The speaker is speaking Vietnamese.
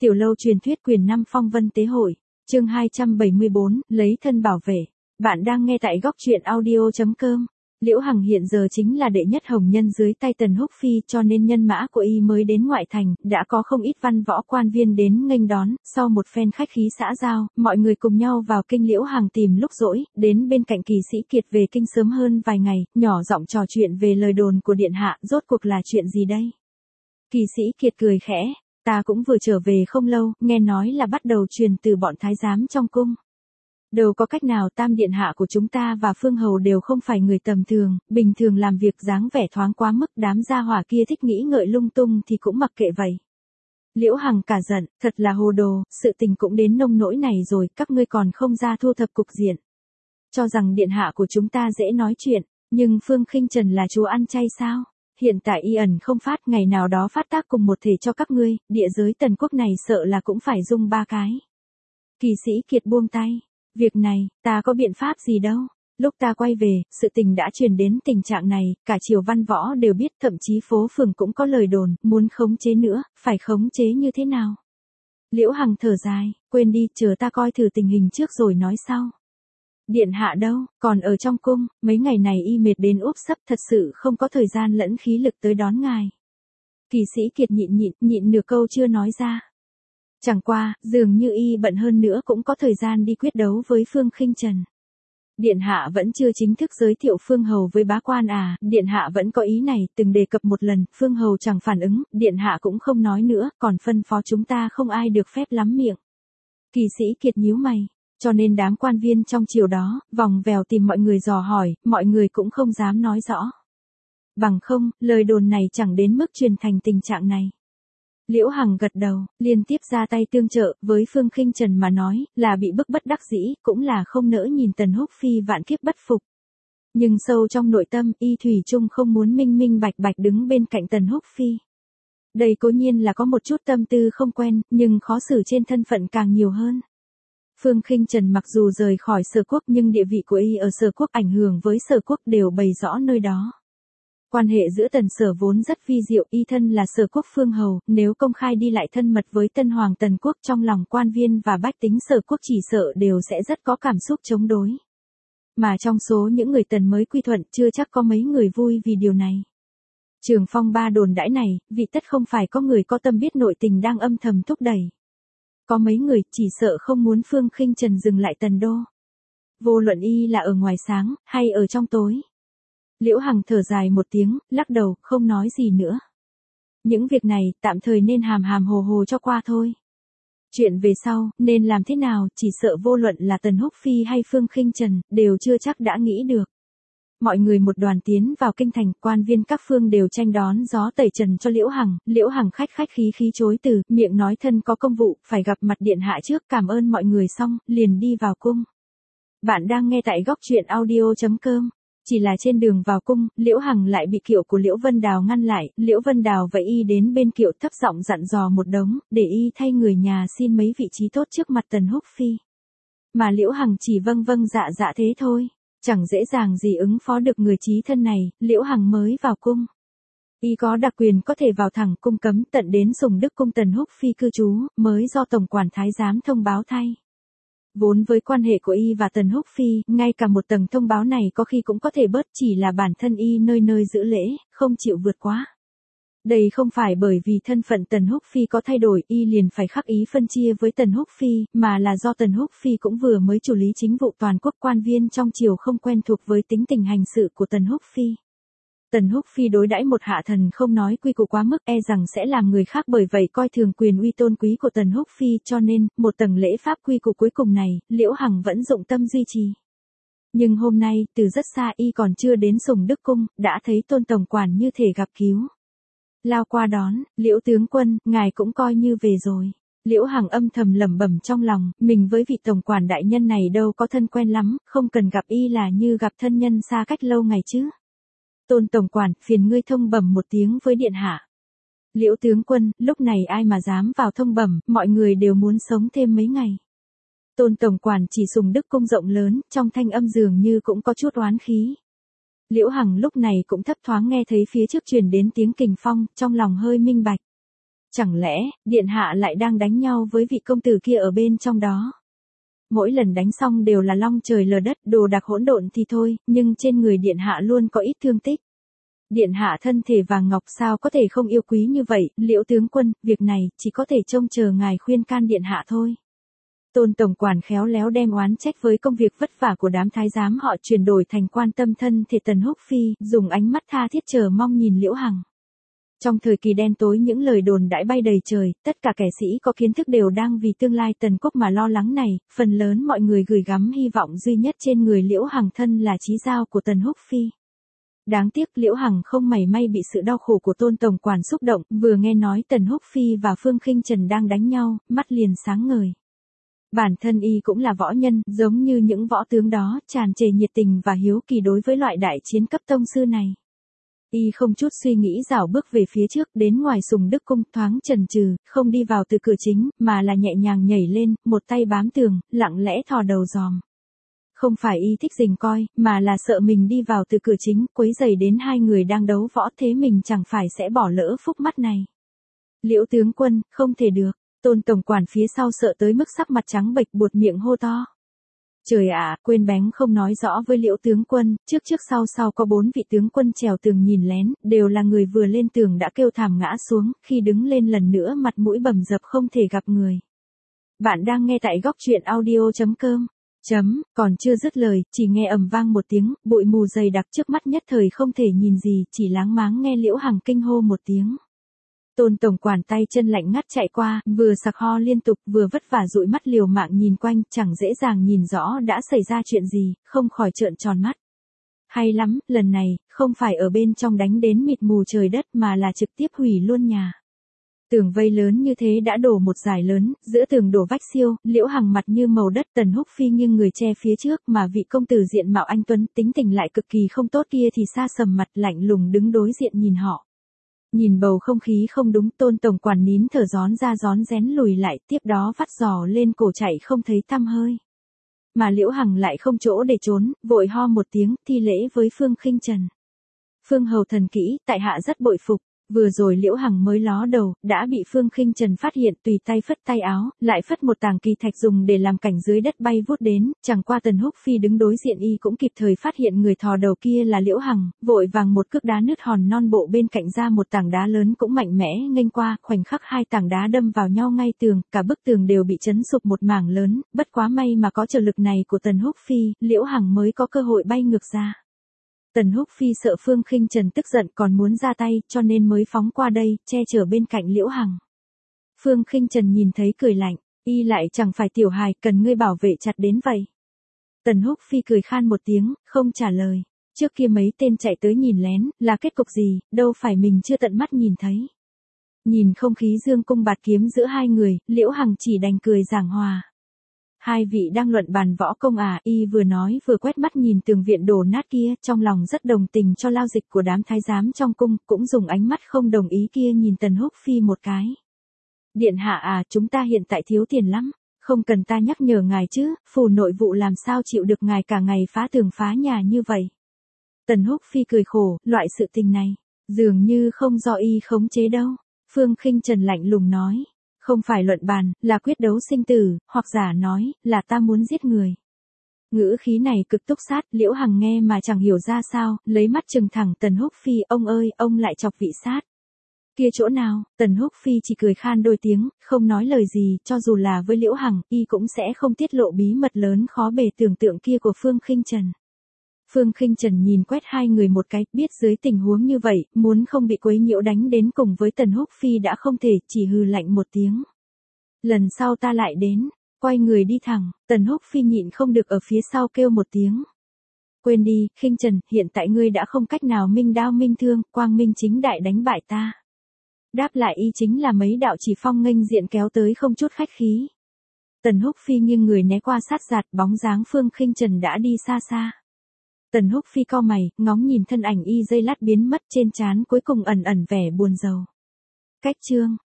Tiểu lâu truyền thuyết quyền 5 phong vân tế hội, chương 274, lấy thân bảo vệ. Bạn đang nghe tại góc truyện audio.com. Liễu Hằng hiện giờ chính là đệ nhất hồng nhân dưới tay Tần Húc Phi, cho nên nhân mã của y mới đến ngoại thành, đã có không ít văn võ quan viên đến nghênh đón. Sau một phen khách khí xã giao, mọi người cùng nhau vào kinh Liễu Hằng tìm lúc rỗi, đến bên cạnh Kỳ Sĩ Kiệt về kinh sớm hơn vài ngày, nhỏ giọng trò chuyện về lời đồn của điện hạ, rốt cuộc là chuyện gì đây? Kỳ Sĩ Kiệt cười khẽ, ta cũng vừa trở về không lâu, nghe nói là bắt đầu truyền từ bọn thái giám trong cung. Đâu có cách nào, Tam điện hạ của chúng ta và Phương hầu đều không phải người tầm thường, bình thường làm việc dáng vẻ thoáng quá mức, đám gia hỏa kia thích nghĩ ngợi lung tung thì cũng mặc kệ vậy. Liễu Hằng cả giận, thật là hồ đồ, sự tình cũng đến nông nỗi này rồi, các ngươi còn không ra thu thập cục diện. Cho rằng điện hạ của chúng ta dễ nói chuyện, nhưng Phương Khinh Trần là chúa ăn chay sao? Hiện tại y ẩn không phát, ngày nào đó phát tác cùng một thể cho các ngươi, địa giới Tần quốc này sợ là cũng phải dung ba cái. Kỳ Sĩ Kiệt buông tay. Việc này, ta có biện pháp gì đâu. Lúc ta quay về, sự tình đã truyền đến tình trạng này, cả triều văn võ đều biết, thậm chí phố phường cũng có lời đồn, muốn khống chế nữa, phải khống chế như thế nào? Liễu Hằng thở dài, quên đi, chờ ta coi thử tình hình trước rồi nói sau. Điện hạ đâu, còn ở trong cung, mấy ngày này y mệt đến úp sấp, thật sự không có thời gian lẫn khí lực tới đón ngài. Kỳ Sĩ Kiệt nhịn nửa câu chưa nói ra. Chẳng qua, dường như y bận hơn nữa cũng có thời gian đi quyết đấu với Phương Khinh Trần. Điện hạ vẫn chưa chính thức giới thiệu Phương hầu với bá quan à, điện hạ vẫn có ý này, từng đề cập một lần, Phương hầu chẳng phản ứng, điện hạ cũng không nói nữa, còn phân phó chúng ta không ai được phép lắm miệng. Kỳ Sĩ Kiệt nhíu mày, cho nên đám quan viên trong triều đó, vòng vèo tìm mọi người dò hỏi, mọi người cũng không dám nói rõ. Bằng không, lời đồn này chẳng đến mức truyền thành tình trạng này. Liễu Hằng gật đầu, liên tiếp ra tay tương trợ, với Phương Khinh Trần mà nói, là bị bức bất đắc dĩ, cũng là không nỡ nhìn Tần Húc Phi vạn kiếp bất phục. Nhưng sâu trong nội tâm, y thủy chung không muốn minh bạch đứng bên cạnh Tần Húc Phi. Đây cố nhiên là có một chút tâm tư không quen, nhưng khó xử trên thân phận càng nhiều hơn. Phương Khinh Trần mặc dù rời khỏi Sở quốc nhưng địa vị của y ở Sở quốc ảnh hưởng với Sở quốc đều bày rõ nơi đó. Quan hệ giữa Tần Sở vốn rất vi diệu, y thân là Sở quốc Phương hầu, nếu công khai đi lại thân mật với Tân Hoàng Tần quốc, trong lòng quan viên và bách tính Sở quốc chỉ sợ đều sẽ rất có cảm xúc chống đối. Mà trong số những người Tần mới quy thuận chưa chắc có mấy người vui vì điều này. Trường phong ba đồn đãi này, vì tất không phải có người có tâm biết nội tình đang âm thầm thúc đẩy. Có mấy người chỉ sợ không muốn Phương Khinh Trần dừng lại Tần đô. Vô luận y là ở ngoài sáng, hay ở trong tối. Liễu Hằng thở dài một tiếng, lắc đầu, không nói gì nữa. Những việc này, tạm thời nên hàm hồ cho qua thôi. Chuyện về sau, nên làm thế nào, chỉ sợ vô luận là Tần Húc Phi hay Phương Khinh Trần, đều chưa chắc đã nghĩ được. Mọi người một đoàn tiến vào kinh thành, quan viên các phương đều tranh đón gió tẩy trần cho Liễu Hằng khách khí chối từ, miệng nói thân có công vụ, phải gặp mặt điện hạ trước, cảm ơn mọi người xong, liền đi vào cung. Bạn đang nghe tại góc truyện audio.com. Chỉ là trên đường vào cung, Liễu Hằng lại bị kiệu của Liễu Vân Đào ngăn lại, Liễu Vân Đào vẫy y đến bên kiệu thấp giọng dặn dò một đống, để y thay người nhà xin mấy vị trí tốt trước mặt Tần Húc Phi. Mà Liễu Hằng chỉ vâng dạ thế thôi, chẳng dễ dàng gì ứng phó được người chí thân này, Liễu Hằng mới vào cung. Y có đặc quyền có thể vào thẳng cung cấm tận đến Sùng Đức cung Tần Húc Phi cư trú, mới do Tổng quản Thái giám thông báo thay. Vốn với quan hệ của y và Tần Húc Phi, ngay cả một tầng thông báo này có khi cũng có thể bớt, chỉ là bản thân y nơi giữ lễ, không chịu vượt quá. Đây không phải bởi vì thân phận Tần Húc Phi có thay đổi, y liền phải khắc ý phân chia với Tần Húc Phi, mà là do Tần Húc Phi cũng vừa mới chủ lý chính vụ toàn quốc, quan viên trong triều không quen thuộc với tính tình hành sự của Tần Húc Phi. Tần Húc Phi đối đãi một hạ thần không nói quy củ quá mức, e rằng sẽ làm người khác bởi vậy coi thường quyền uy tôn quý của Tần Húc Phi, cho nên, một tầng lễ pháp quy củ cuối cùng này, Liễu Hằng vẫn dụng tâm duy trì. Nhưng hôm nay, từ rất xa y còn chưa đến Sùng Đức cung, đã thấy Tôn tổng quản như thể gặp cứu. Lao qua đón, Liễu tướng quân, ngài cũng coi như về rồi. Liễu Hằng âm thầm lẩm bẩm trong lòng, mình với vị tổng quản đại nhân này đâu có thân quen lắm, không cần gặp y là như gặp thân nhân xa cách lâu ngày chứ. Tôn tổng quản, phiền ngươi thông bẩm một tiếng với điện hạ. Liễu tướng quân, lúc này ai mà dám vào thông bẩm, mọi người đều muốn sống thêm mấy ngày. Tôn tổng quản chỉ Sùng Đức cung rộng lớn, trong thanh âm dường như cũng có chút oán khí. Liễu Hằng lúc này cũng thấp thoáng nghe thấy phía trước truyền đến tiếng kình phong, trong lòng hơi minh bạch. Chẳng lẽ, điện hạ lại đang đánh nhau với vị công tử kia ở bên trong đó? Mỗi lần đánh xong đều là long trời lở đất, đồ đạc hỗn độn thì thôi, nhưng trên người điện hạ luôn có ít thương tích. Điện hạ thân thể vàng ngọc sao có thể không yêu quý như vậy, Liễu tướng quân, việc này chỉ có thể trông chờ ngài khuyên can điện hạ thôi. Tôn tổng quản khéo léo đem oán trách với công việc vất vả của đám thái giám họ chuyển đổi thành quan tâm thân thể Tần Húc Phi, dùng ánh mắt tha thiết chờ mong nhìn Liễu Hằng. Trong thời kỳ đen tối những lời đồn đãi bay đầy trời, tất cả kẻ sĩ có kiến thức đều đang vì tương lai Tần quốc mà lo lắng này, phần lớn mọi người gửi gắm hy vọng duy nhất trên người Liễu Hằng thân là chí dao của Tần Húc Phi. Đáng tiếc Liễu Hằng không mảy may bị sự đau khổ của Tôn tổng quản xúc động, vừa nghe nói Tần Húc Phi và Phương Khinh Trần đang đánh nhau, mắt liền sáng ngời. Bản thân y cũng là võ nhân, giống như những võ tướng đó, tràn trề nhiệt tình và hiếu kỳ đối với loại đại chiến cấp tông sư này. Y không chút suy nghĩ rảo bước về phía trước, đến ngoài Sùng Đức cung, thoáng chần chừ, không đi vào từ cửa chính, mà là nhẹ nhàng nhảy lên, một tay bám tường, lặng lẽ thò đầu dòm. Không phải y thích rình coi, mà là sợ mình đi vào từ cửa chính, quấy rầy đến hai người đang đấu võ, thế mình chẳng phải sẽ bỏ lỡ phúc mắt này. Liễu tướng quân, không thể được. Tôn tổng quản phía sau sợ tới mức sắc mặt trắng bệch, buột miệng hô to. Trời ạ, quên bén không nói rõ với Liễu tướng quân, trước sau có 4 vị tướng quân trèo tường nhìn lén, đều là người vừa lên tường đã kêu thảm ngã xuống, khi đứng lên lần nữa mặt mũi bầm dập không thể gặp người. Bạn đang nghe tại góc truyện audio.com. Còn chưa dứt lời, chỉ nghe ầm vang một tiếng, bụi mù dày đặc trước mắt nhất thời không thể nhìn gì, chỉ láng máng nghe Liễu Hằng kinh hô một tiếng. Tôn tổng quản tay chân lạnh ngắt chạy qua, vừa sặc ho liên tục, vừa vất vả dụi mắt liều mạng nhìn quanh, chẳng dễ dàng nhìn rõ đã xảy ra chuyện gì, không khỏi trợn tròn mắt. Hay lắm, lần này, không phải ở bên trong đánh đến mịt mù trời đất mà là trực tiếp hủy luôn nhà. Tường vây lớn như thế đã đổ một dải lớn, giữa tường đổ vách siêu, Liễu Hằng mặt như màu đất, Tần Húc Phi nghiêng người che phía trước, mà vị công tử diện mạo anh tuấn, tính tình lại cực kỳ không tốt kia thì xa sầm mặt lạnh lùng đứng đối diện nhìn họ. Nhìn bầu không khí không đúng, Tôn tổng quản nín thở rón ra rón rén lùi lại, tiếp đó vắt giò lên cổ chạy không thấy tăm hơi. Mà Liễu Hằng lại không chỗ để trốn, vội ho một tiếng, thi lễ với Phương Khinh Trần. Phương hầu thần kỹ, tại hạ rất bội phục. Vừa rồi Liễu Hằng mới ló đầu, đã bị Phương Khinh Trần phát hiện, tùy tay phất tay áo, lại phất một tàng kỳ thạch dùng để làm cảnh dưới đất bay vút đến, chẳng qua Tần Húc Phi đứng đối diện y cũng kịp thời phát hiện người thò đầu kia là Liễu Hằng, vội vàng một cước đá nứt hòn non bộ bên cạnh ra một tảng đá lớn cũng mạnh mẽ nghênh qua, khoảnh khắc hai tảng đá đâm vào nhau ngay tường, cả bức tường đều bị chấn sụp một mảng lớn, bất quá may mà có trợ lực này của Tần Húc Phi, Liễu Hằng mới có cơ hội bay ngược ra. Tần Húc Phi sợ Phương Khinh Trần tức giận còn muốn ra tay, cho nên mới phóng qua đây, che chở bên cạnh Liễu Hằng. Phương Khinh Trần nhìn thấy cười lạnh, y lại chẳng phải tiểu hài, cần ngươi bảo vệ chặt đến vậy. Tần Húc Phi cười khan một tiếng, không trả lời. Trước kia mấy tên chạy tới nhìn lén, là kết cục gì, đâu phải mình chưa tận mắt nhìn thấy. Nhìn không khí dương cung bạt kiếm giữa hai người, Liễu Hằng chỉ đành cười giảng hòa. Hai vị đang luận bàn võ công à, y vừa nói vừa quét mắt nhìn tường viện đổ nát kia, trong lòng rất đồng tình cho lao dịch của đám thái giám trong cung, cũng dùng ánh mắt không đồng ý kia nhìn Tần Húc Phi một cái. Điện hạ à, chúng ta hiện tại thiếu tiền lắm, không cần ta nhắc nhở ngài chứ, phủ nội vụ làm sao chịu được ngài cả ngày phá tường phá nhà như vậy. Tần Húc Phi cười khổ, loại sự tình này, dường như không do y khống chế đâu. Phương Khinh Trần lạnh lùng nói. Không phải luận bàn, là quyết đấu sinh tử, hoặc giả nói, là ta muốn giết người. Ngữ khí này cực túc sát, Liễu Hằng nghe mà chẳng hiểu ra sao, lấy mắt trừng thẳng Tần Húc Phi, ông ơi, ông lại chọc vị sát. Kia chỗ nào, Tần Húc Phi chỉ cười khan đôi tiếng, không nói lời gì, cho dù là với Liễu Hằng, y cũng sẽ không tiết lộ bí mật lớn khó bề tưởng tượng kia của Phương Khinh Trần. Phương Khinh Trần nhìn quét hai người một cái, biết dưới tình huống như vậy, muốn không bị quấy nhiễu đánh đến cùng với Tần Húc Phi đã không thể, chỉ hừ lạnh một tiếng. Lần sau ta lại đến, quay người đi thẳng, Tần Húc Phi nhịn không được ở phía sau kêu một tiếng. Quên đi, Khinh Trần, hiện tại ngươi đã không cách nào minh đao minh thương, quang minh chính đại đánh bại ta. Đáp lại y chính là mấy đạo chỉ phong nghênh diện kéo tới không chút khách khí. Tần Húc Phi nghiêng người né qua sát giạt, bóng dáng Phương Khinh Trần đã đi xa xa. Tần Húc Phi cau mày, ngóng nhìn thân ảnh y giây lát biến mất, trên trán cuối cùng ẩn ẩn vẻ buồn rầu. Cách chương